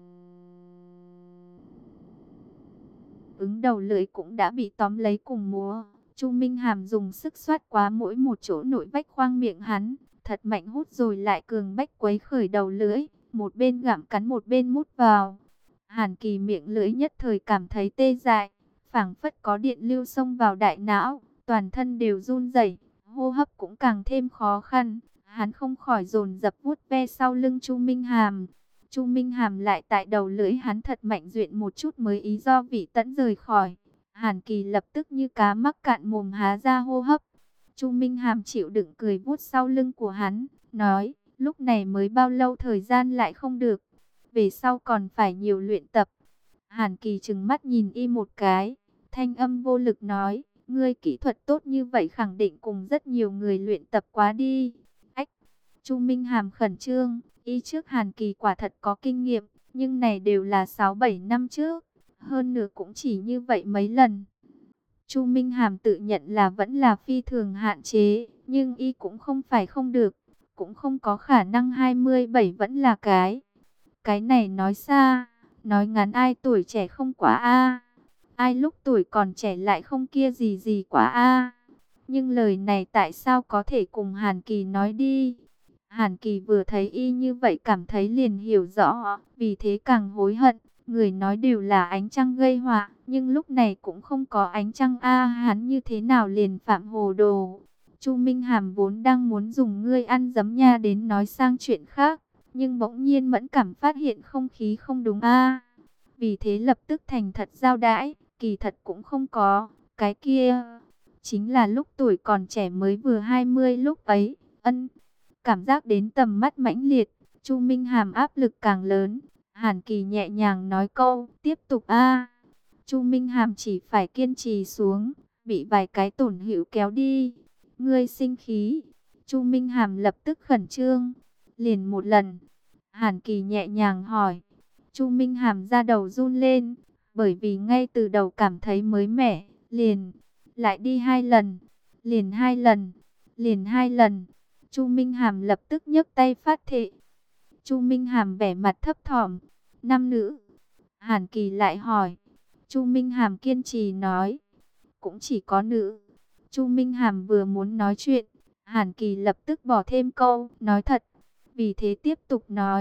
ứng, đầu lưỡi cũng đã bị tóm lấy cùng múa. Chu Minh Hàm dùng sức xoát quá mỗi một chỗ nội vách khoang miệng hắn, thật mạnh hút rồi lại cường bách quấy khởi đầu lưỡi, một bên gặm cắn một bên mút vào. Hàn Kỳ miệng lưỡi nhất thời cảm thấy tê dại, phảng phất có điện lưu xông vào đại não, toàn thân đều run rẩy, hô hấp cũng càng thêm khó khăn. Hắn không khỏi dồn dập vuốt ve sau lưng Chu Minh Hàm. Chu Minh Hàm lại tại đầu lưỡi hắn thật mạnh duyện một chút mới ý do vị tẫn rời khỏi. Hàn Kỳ lập tức như cá mắc cạn mồm há ra hô hấp. Chu Minh Hàm chịu đựng cười vuốt sau lưng của hắn, nói, lúc này mới bao lâu thời gian lại không được, về sau còn phải nhiều luyện tập. Hàn Kỳ trừng mắt nhìn y một cái, thanh âm vô lực nói, ngươi kỹ thuật tốt như vậy khẳng định cùng rất nhiều người luyện tập quá đi. Ách! Chu Minh Hàm khẩn trương, y trước Hàn Kỳ quả thật có kinh nghiệm, nhưng này đều là sáu bảy năm trước, hơn nữa cũng chỉ như vậy mấy lần. Chu Minh Hàm tự nhận là vẫn là phi thường hạn chế, nhưng y cũng không phải không được, cũng không có khả năng hai mươi bảy vẫn là cái. Cái này nói xa, nói ngắn ai tuổi trẻ không quá a, ai lúc tuổi còn trẻ lại không kia gì gì quá a. Nhưng lời này tại sao có thể cùng Hàn Kỳ nói đi? Hàn Kỳ vừa thấy y như vậy cảm thấy liền hiểu rõ, vì thế càng hối hận. Người nói đều là ánh trăng gây họa, nhưng lúc này cũng không có ánh trăng a, hắn như thế nào liền phạm hồ đồ. Chu Minh Hàm vốn đang muốn dùng ngươi ăn giấm nha đến nói sang chuyện khác, nhưng bỗng nhiên mẫn cảm phát hiện không khí không đúng a. Vì thế lập tức thành thật giao đãi, kỳ thật cũng không có, cái kia chính là lúc tuổi còn trẻ mới vừa hai mươi lúc ấy. Ân, cảm giác đến tầm mắt mãnh liệt, Chu Minh Hàm áp lực càng lớn. Hàn Kỳ nhẹ nhàng nói câu, tiếp tục a. Chu Minh Hàm chỉ phải kiên trì xuống, bị vài cái tổn hữu kéo đi. Ngươi sinh khí. Chu Minh Hàm lập tức khẩn trương. Liền một lần. Hàn Kỳ nhẹ nhàng hỏi. Chu Minh Hàm ra đầu run lên, bởi vì ngay từ đầu cảm thấy mới mẻ. Liền, lại đi hai lần. Liền hai lần. Liền hai lần. Chu Minh Hàm lập tức nhấc tay phát thệ. Chu Minh Hàm vẻ mặt thấp thỏm. Nam nữ. Hàn Kỳ lại hỏi. Chu Minh Hàm kiên trì nói. Cũng chỉ có nữ. Chu Minh Hàm vừa muốn nói chuyện, Hàn Kỳ lập tức bỏ thêm câu, nói thật. Vì thế tiếp tục nói.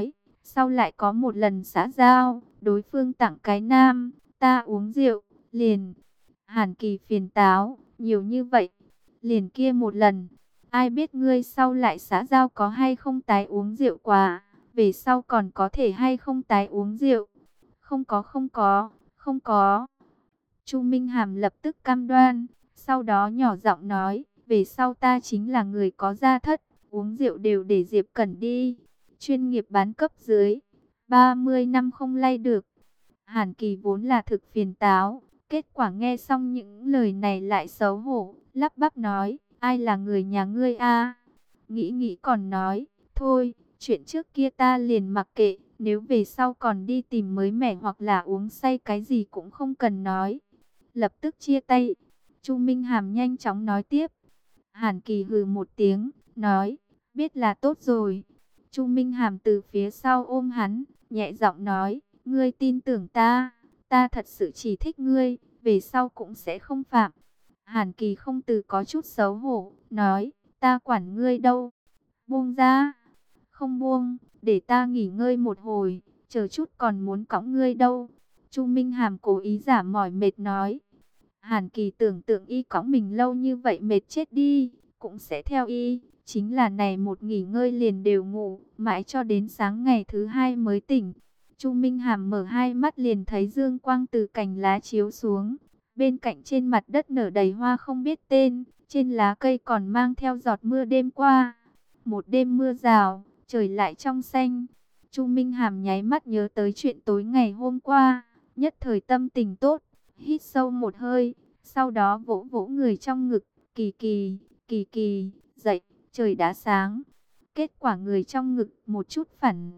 Sau lại có một lần xã giao, đối phương tặng cái nam, ta uống rượu, liền. Hàn Kỳ phiền táo, nhiều như vậy, liền kia một lần. Ai biết ngươi sau lại xã giao có hay không tái uống rượu quá, về sau còn có thể hay không tái uống rượu. Không có không có, không có. Chu Minh Hàm lập tức cam đoan, sau đó nhỏ giọng nói, về sau ta chính là người có gia thất, uống rượu đều để Diệp Cẩn đi. Chuyên nghiệp bán cấp dưới, ba mươi năm không lay được. Hàn Kỳ vốn là thực phiền táo, kết quả nghe xong những lời này lại xấu hổ, lắp bắp nói, ai là người nhà ngươi a? Nghĩ nghĩ còn nói, thôi, chuyện trước kia ta liền mặc kệ, nếu về sau còn đi tìm mới mẻ hoặc là uống say cái gì cũng không cần nói. Lập tức chia tay. Chu Minh Hàm nhanh chóng nói tiếp. Hàn Kỳ hừ một tiếng, nói, biết là tốt rồi. Chu Minh Hàm từ phía sau ôm hắn, nhẹ giọng nói, ngươi tin tưởng ta, ta thật sự chỉ thích ngươi, về sau cũng sẽ không phạm. Hàn Kỳ không từ có chút xấu hổ, nói, ta quản ngươi đâu. Buông ra. Không buông, để ta nghỉ ngơi một hồi, chờ chút còn muốn cõng ngươi đâu. Chu Minh Hàm cố ý giả mỏi mệt nói. Hàn Kỳ tưởng tượng y cõng mình lâu như vậy mệt chết đi, cũng sẽ theo y. Chính là này một nghỉ ngơi liền đều ngủ, mãi cho đến sáng ngày thứ hai mới tỉnh. Chu Minh Hàm mở hai mắt liền thấy dương quang từ cành lá chiếu xuống. Bên cạnh trên mặt đất nở đầy hoa không biết tên, trên lá cây còn mang theo giọt mưa đêm qua. Một đêm mưa rào, trời lại trong xanh. Chu Minh Hàm nháy mắt nhớ tới chuyện tối ngày hôm qua, nhất thời tâm tình tốt, hít sâu một hơi, sau đó vỗ vỗ người trong ngực, Kỳ Kỳ, Kỳ Kỳ, dậy, trời đã sáng. Kết quả người trong ngực một chút phản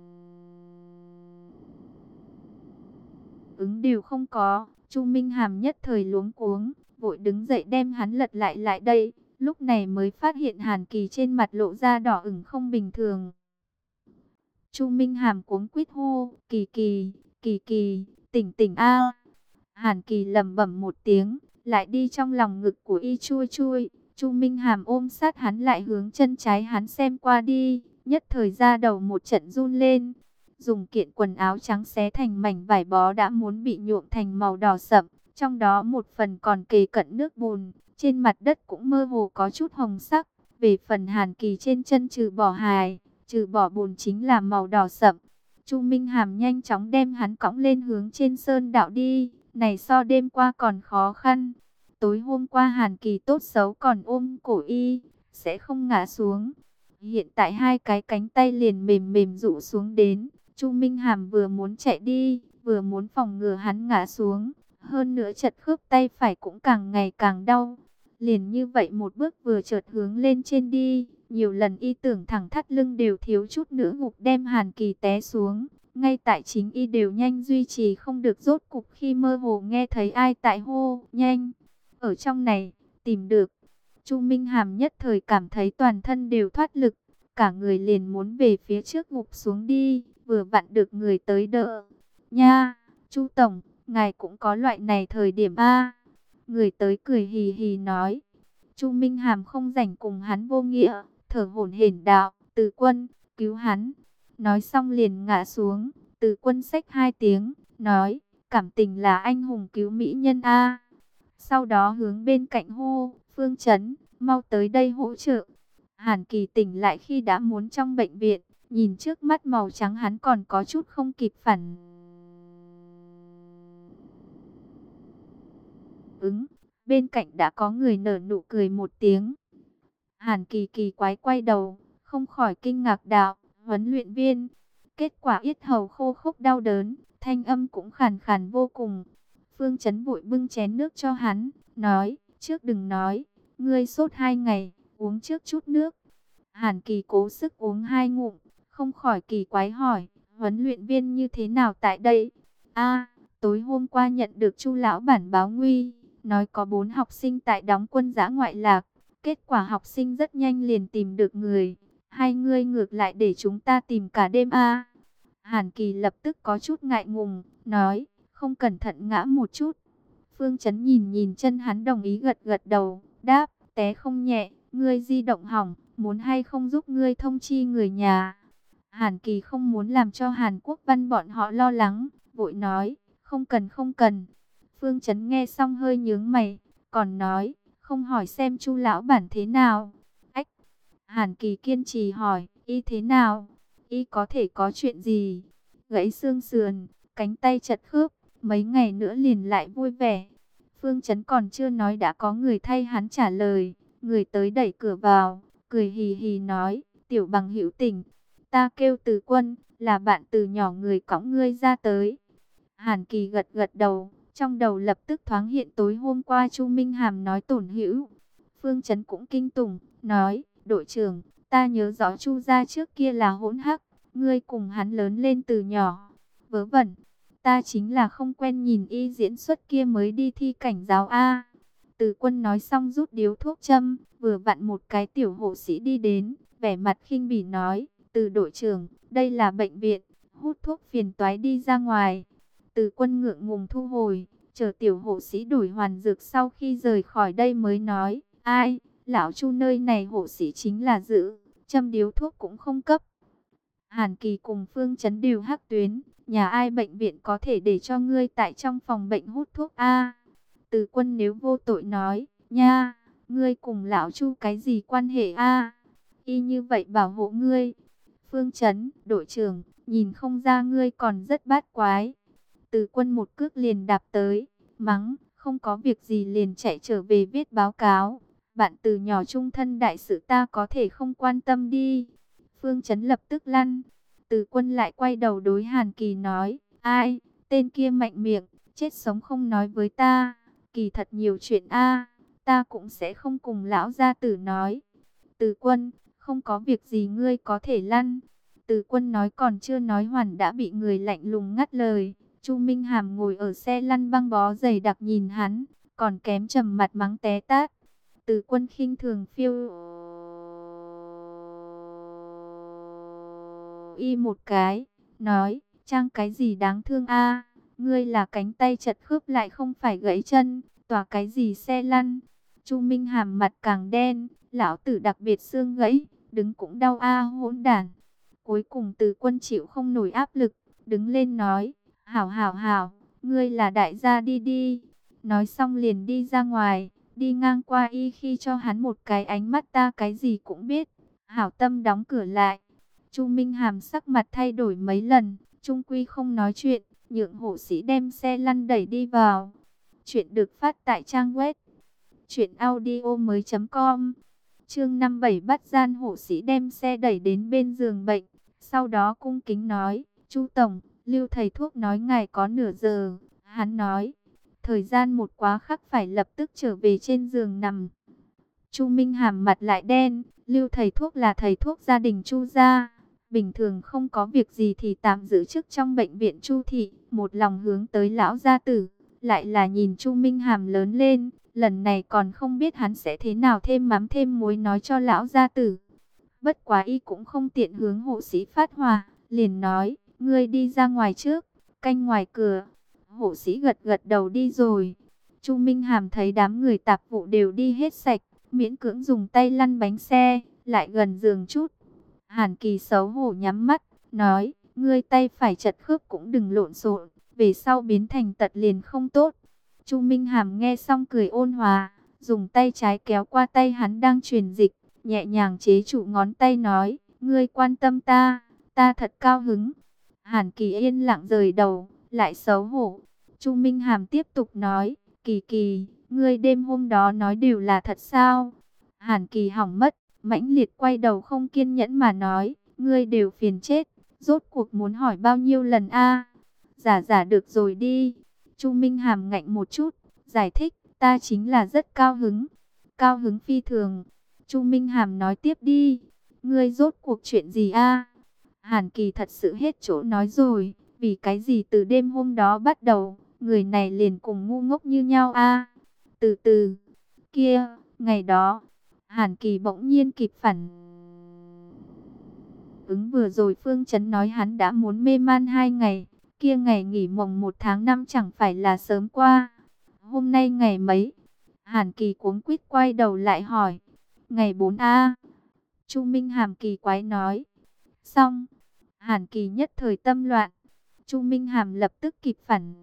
ứng đều không có. Chu Minh Hàm nhất thời luống cuống, vội đứng dậy đem hắn lật lại lại đây. Lúc này mới phát hiện Hàn Kỳ trên mặt lộ ra đỏ ửng không bình thường. Chu Minh Hàm cuống quýt hô, Kỳ Kỳ, Kỳ Kỳ, tỉnh tỉnh a. Hàn Kỳ lẩm bẩm một tiếng, lại đi trong lòng ngực của y chui chui. Chu Minh Hàm ôm sát hắn lại hướng chân trái hắn xem qua đi, nhất thời ra đầu một trận run lên. Dùng kiện quần áo trắng xé thành mảnh vải bó đã muốn bị nhuộm thành màu đỏ sậm, trong đó một phần còn kề cận nước bùn, trên mặt đất cũng mơ hồ có chút hồng sắc. Về phần Hàn Kỳ trên chân trừ bỏ hài, trừ bỏ bùn chính là màu đỏ sậm. Chu Minh Hàm nhanh chóng đem hắn cõng lên hướng trên sơn đạo đi, này so đêm qua còn khó khăn. Tối hôm qua Hàn Kỳ tốt xấu còn ôm cổ y, sẽ không ngã xuống. Hiện tại hai cái cánh tay liền mềm mềm rụ xuống đến. Chu Minh Hàm vừa muốn chạy đi, vừa muốn phòng ngừa hắn ngã xuống. Hơn nữa chật khớp tay phải cũng càng ngày càng đau. Liền như vậy một bước vừa chợt hướng lên trên đi. Nhiều lần y tưởng thẳng thắt lưng đều thiếu chút nữa ngục đem Hàn Kỳ té xuống. Ngay tại chính y đều nhanh duy trì không được rốt cục khi mơ hồ nghe thấy ai tại hô, nhanh. Ở trong này, tìm được. Chu Minh Hàm nhất thời cảm thấy toàn thân đều thoát lực. Cả người liền muốn về phía trước gục xuống đi, vừa vặn được người tới đỡ. Nha, Chu Tổng, ngài cũng có loại này thời điểm a. Người tới cười hì hì nói. Chu Minh Hàm không rảnh cùng hắn vô nghĩa, thở hổn hển đạo, Từ Quân, cứu hắn. Nói xong liền ngã xuống, Từ Quân xách hai tiếng, nói, cảm tình là anh hùng cứu mỹ nhân a. Sau đó hướng bên cạnh hô, Phương Chấn, mau tới đây hỗ trợ. Hàn Kỳ tỉnh lại khi đã muốn trong bệnh viện, nhìn trước mắt màu trắng hắn còn có chút không kịp phản ứng. Bên cạnh đã có người nở nụ cười một tiếng. Hàn Kỳ kỳ quái quay đầu, không khỏi kinh ngạc đạo, huấn luyện viên. Kết quả yết hầu khô khốc đau đớn, thanh âm cũng khàn khàn vô cùng. Phương Chấn vội bưng chén nước cho hắn, nói, trước đừng nói, ngươi sốt hai ngày, uống trước chút nước. Hàn Kỳ cố sức uống hai ngụm, không khỏi kỳ quái hỏi, huấn luyện viên như thế nào tại đây? A, tối hôm qua nhận được Chu lão bản báo nguy, nói có bốn học sinh tại đóng quân dã ngoại lạc, kết quả học sinh rất nhanh liền tìm được người, hai ngươi ngược lại để chúng ta tìm cả đêm a. Hàn Kỳ lập tức có chút ngại ngùng, nói, không cẩn thận ngã một chút. Phương Chấn nhìn nhìn chân hắn đồng ý gật gật đầu, đáp, té không nhẹ, ngươi di động hỏng, muốn hay không giúp ngươi thông chi người nhà. Hàn Kỳ không muốn làm cho Hàn Quốc Văn bọn họ lo lắng, vội nói, không cần không cần. Phương Chấn nghe xong hơi nhướng mày, còn nói, không hỏi xem Chu lão bản thế nào. Ách, Hàn Kỳ kiên trì hỏi, y thế nào? Y có thể có chuyện gì? Gãy xương sườn, cánh tay chật khớp, mấy ngày nữa liền lại vui vẻ. Phương Chấn còn chưa nói đã có người thay hắn trả lời, người tới đẩy cửa vào, cười hì hì nói, tiểu bằng hữu tình, ta kêu Từ Quân, là bạn từ nhỏ người cõng ngươi ra tới. Hàn Kỳ gật gật đầu, trong đầu lập tức thoáng hiện tối hôm qua Chu Minh Hàm nói tổn hữu. Phương Chấn cũng kinh tủng, nói, đội trưởng, ta nhớ rõ Chu gia trước kia là hỗn hắc, ngươi cùng hắn lớn lên từ nhỏ. Vớ vẩn, ta chính là không quen nhìn y diễn xuất kia mới đi thi cảnh giáo A. Từ Quân nói xong rút điếu thuốc châm, vừa vặn một cái tiểu hộ sĩ đi đến, vẻ mặt khinh bỉ nói, Từ đội trưởng, đây là bệnh viện, hút thuốc phiền toái đi ra ngoài. Từ Quân ngượng ngùng thu hồi, chờ tiểu hộ sĩ đổi hoàn dược sau khi rời khỏi đây mới nói, ai, lão Chu nơi này hộ sĩ chính là giữ, châm điếu thuốc cũng không cấp. Hàn Kỳ cùng Phương Chấn đều hắc tuyến, nhà ai bệnh viện có thể để cho ngươi tại trong phòng bệnh hút thuốc a? Từ Quân nếu vô tội nói, nha, ngươi cùng lão Chu cái gì quan hệ a? Y như vậy bảo hộ ngươi. Phương Chấn, đội trưởng, nhìn không ra ngươi còn rất bát quái. Từ Quân một cước liền đạp tới, mắng, không có việc gì liền chạy trở về viết báo cáo. Bạn từ nhỏ trung thân đại sự ta có thể không quan tâm đi. Phương Chấn lập tức lăn. Từ Quân lại quay đầu đối Hàn Kỳ nói, ai, tên kia mạnh miệng, chết sống không nói với ta. Kỳ thật nhiều chuyện a, ta cũng sẽ không cùng lão gia tử nói. Từ Quân, không có việc gì ngươi có thể lăn. Từ Quân nói còn chưa nói hoàn đã bị người lạnh lùng ngắt lời. Chu Minh Hàm ngồi ở xe lăn băng bó dày đặc nhìn hắn, còn kém trầm mặt mắng té tát. Từ Quân khinh thường phiêu y một cái, nói, trang cái gì đáng thương a, ngươi là cánh tay chật khớp lại không phải gãy chân, tỏa cái gì xe lăn. Chu Minh Hàm mặt càng đen, lão tử đặc biệt xương gãy, đứng cũng đau a hỗn đản. Cuối cùng Từ Quân chịu không nổi áp lực, đứng lên nói, hảo hảo hảo, ngươi là đại gia đi đi. Nói xong liền đi ra ngoài, đi ngang qua y khi cho hắn một cái ánh mắt ta cái gì cũng biết. Hảo tâm đóng cửa lại. Chu Minh Hàm sắc mặt thay đổi mấy lần, trung quy không nói chuyện, nhượng hộ sĩ đem xe lăn đẩy đi vào. Chuyện được phát tại trang web truyện audio mới chấm com. Chương năm bảy bắt gian hộ sĩ đem xe đẩy đến bên giường bệnh, sau đó cung kính nói, Chu tổng, Lưu thầy thuốc nói ngài có nửa giờ. Hắn nói, thời gian một quá khắc phải lập tức trở về trên giường nằm. Chu Minh Hàm mặt lại đen, Lưu thầy thuốc là thầy thuốc gia đình Chu gia, bình thường không có việc gì thì tạm giữ chức trong bệnh viện Chu thị, một lòng hướng tới lão gia tử, lại là nhìn Chu Minh Hàm lớn lên, lần này còn không biết hắn sẽ thế nào thêm mắm thêm muối nói cho lão gia tử. Bất quá y cũng không tiện hướng hộ sĩ phát hỏa, liền nói, ngươi đi ra ngoài trước, canh ngoài cửa. Hộ sĩ gật gật đầu đi rồi. Chu Minh Hàm thấy đám người tạp vụ đều đi hết sạch, miễn cưỡng dùng tay lăn bánh xe, lại gần giường chút. Hàn Kỳ xấu hổ nhắm mắt, nói, ngươi tay phải chật khớp cũng đừng lộn xộn, về sau biến thành tật liền không tốt. Chu Minh Hàm nghe xong cười ôn hòa, dùng tay trái kéo qua tay hắn đang truyền dịch, nhẹ nhàng chế trụ ngón tay nói, ngươi quan tâm ta, ta thật cao hứng. Hàn Kỳ yên lặng rời đầu, lại xấu hổ. Chu Minh Hàm tiếp tục nói, Kỳ Kỳ, ngươi đêm hôm đó nói đều là thật sao? Hàn Kỳ hỏng mất, mãnh liệt quay đầu không kiên nhẫn mà nói, ngươi đều phiền chết, rốt cuộc muốn hỏi bao nhiêu lần a? Giả giả được rồi đi. Chu Minh Hàm ngạnh một chút, giải thích, ta chính là rất cao hứng. Cao hứng phi thường. Chu Minh Hàm nói tiếp đi, ngươi rốt cuộc chuyện gì a? Hàn Kỳ thật sự hết chỗ nói rồi, vì cái gì từ đêm hôm đó bắt đầu, người này liền cùng ngu ngốc như nhau a? Từ từ, kia, ngày đó, Hàn Kỳ bỗng nhiên kịp phản ứng vừa rồi Phương Chấn nói hắn đã muốn mê man hai ngày, kia ngày nghỉ mồng một tháng năm chẳng phải là sớm qua. Hôm nay ngày mấy? Hàn Kỳ cuống quýt quay đầu lại hỏi. Ngày bốn a. Chu Minh Hàm kỳ quái nói. Xong, Hàn Kỳ nhất thời tâm loạn. Chu Minh Hàm lập tức kịp phản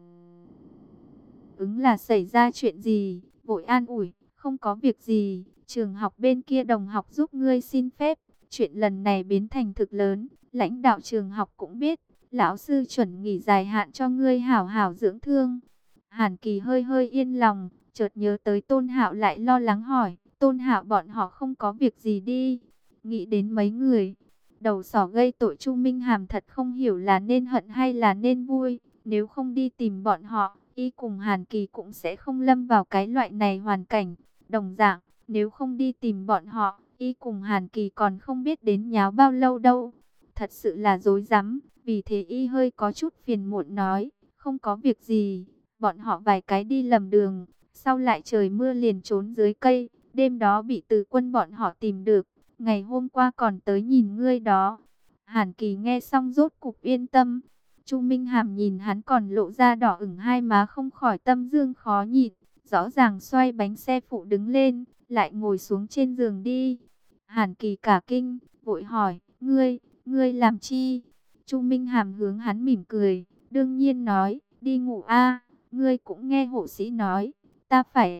ứng là xảy ra chuyện gì, vội an ủi, không có việc gì, trường học bên kia đồng học giúp ngươi xin phép, chuyện lần này biến thành thực lớn, lãnh đạo trường học cũng biết, lão sư chuẩn nghỉ dài hạn cho ngươi hảo hảo dưỡng thương. Hàn Kỳ hơi hơi yên lòng, chợt nhớ tới Tôn Hạo lại lo lắng hỏi, Tôn Hạo bọn họ không có việc gì đi. Nghĩ đến mấy người đầu sỏ gây tội, Chu Minh Hàm thật không hiểu là nên hận hay là nên vui. Nếu không đi tìm bọn họ, y cùng Hàn Kỳ cũng sẽ không lâm vào cái loại này hoàn cảnh. Đồng dạng, nếu không đi tìm bọn họ, y cùng Hàn Kỳ còn không biết đến nháo bao lâu đâu. Thật sự là rối rắm, vì thế y hơi có chút phiền muộn nói, không có việc gì. Bọn họ vài cái đi lầm đường, sau lại trời mưa liền trốn dưới cây, đêm đó bị Từ Quân bọn họ tìm được, ngày hôm qua còn tới nhìn ngươi đó. Hàn Kỳ nghe xong rốt cục yên tâm. Chu Minh Hàm nhìn hắn còn lộ ra đỏ ửng hai má không khỏi tâm dương khó nhịn, rõ ràng xoay bánh xe phụ đứng lên, lại ngồi xuống trên giường đi. Hàn Kỳ cả kinh, vội hỏi, ngươi, ngươi làm chi? Chu Minh Hàm hướng hắn mỉm cười, đương nhiên nói, đi ngủ a. Ngươi cũng nghe hộ sĩ nói, ta phải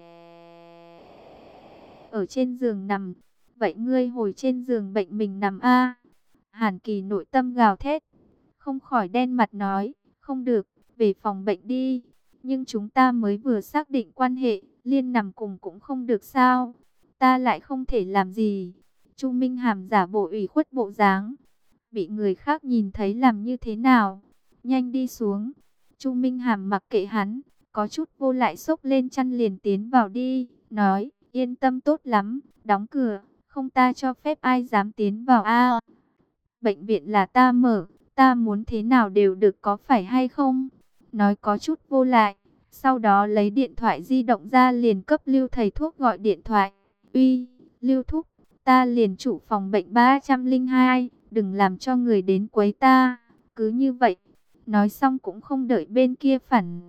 ở trên giường nằm. Vậy ngươi hồi trên giường bệnh mình nằm a. Hàn Kỳ nội tâm gào thét, không khỏi đen mặt nói, không được, về phòng bệnh đi. Nhưng chúng ta mới vừa xác định quan hệ, liên nằm cùng cũng không được sao? Ta lại không thể làm gì. Chu Minh Hàm giả bộ ủy khuất bộ dáng, bị người khác nhìn thấy làm như thế nào? Nhanh đi xuống. Chu Minh Hàm mặc kệ hắn, có chút vô lại xốc lên chăn liền tiến vào đi, nói, yên tâm tốt lắm, đóng cửa, không ta cho phép ai dám tiến vào a. Bệnh viện là ta mở, ta muốn thế nào đều được có phải hay không? Nói có chút vô lại, sau đó lấy điện thoại di động ra liền cấp Lưu thầy thuốc gọi điện thoại. Uy, Lưu thúc, ta liền chủ phòng bệnh ba không hai, đừng làm cho người đến quấy ta. Cứ như vậy, nói xong cũng không đợi bên kia phản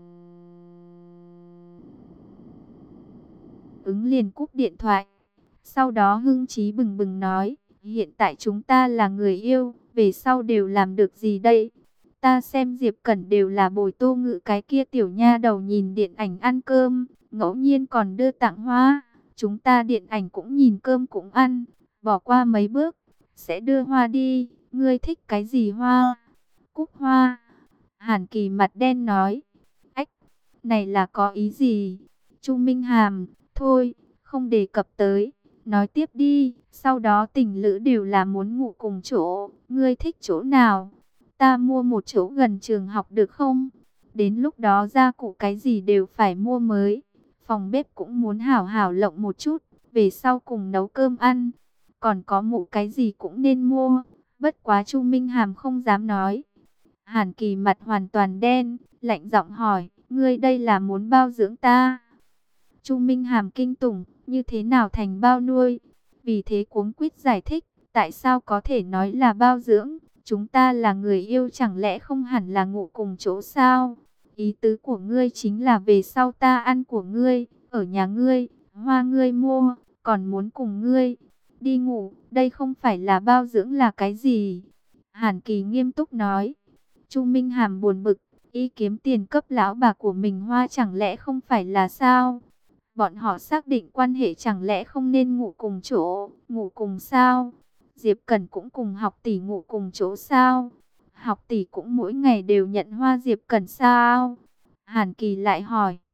ứng liền cúp điện thoại. Sau đó hưng trí bừng bừng nói, hiện tại chúng ta là người yêu, về sau đều làm được gì đây? Ta xem Diệp Cẩn đều là bồi Tô Ngự cái kia tiểu nha đầu nhìn điện ảnh ăn cơm, ngẫu nhiên còn đưa tặng hoa. Chúng ta điện ảnh cũng nhìn cơm cũng ăn, bỏ qua mấy bước, sẽ đưa hoa đi. Ngươi thích cái gì hoa? Cúc hoa. Hàn Kỳ mặt đen nói, ách, này là có ý gì? Chu Minh Hàm, thôi, không đề cập tới. Nói tiếp đi, sau đó tình lữ đều là muốn ngủ cùng chỗ, ngươi thích chỗ nào? Ta mua một chỗ gần trường học được không? Đến lúc đó gia cụ cái gì đều phải mua mới, phòng bếp cũng muốn hảo hảo lộng một chút, về sau cùng nấu cơm ăn. Còn có mụ cái gì cũng nên mua, bất quá Chu Minh Hàm không dám nói. Hàn Kỳ mặt hoàn toàn đen, lạnh giọng hỏi, ngươi đây là muốn bao dưỡng ta? Chu Minh Hàm kinh tủng, như thế nào thành bao nuôi? Vì thế cuống quýt giải thích, tại sao có thể nói là bao dưỡng? Chúng ta là người yêu chẳng lẽ không hẳn là ngủ cùng chỗ sao? Ý tứ của ngươi chính là về sau ta ăn của ngươi, ở nhà ngươi, hoa ngươi mua, còn muốn cùng ngươi đi ngủ, đây không phải là bao dưỡng là cái gì? Hàn Kỳ nghiêm túc nói. Chu Minh Hàm buồn bực, y kiếm tiền cấp lão bà của mình hoa chẳng lẽ không phải là sao? Bọn họ xác định quan hệ chẳng lẽ không nên ngủ cùng chỗ, ngủ cùng sao? Diệp Cẩn cũng cùng học tỷ ngủ cùng chỗ sao? Học tỷ cũng mỗi ngày đều nhận hoa Diệp Cẩn sao? Hàn Kỳ lại hỏi.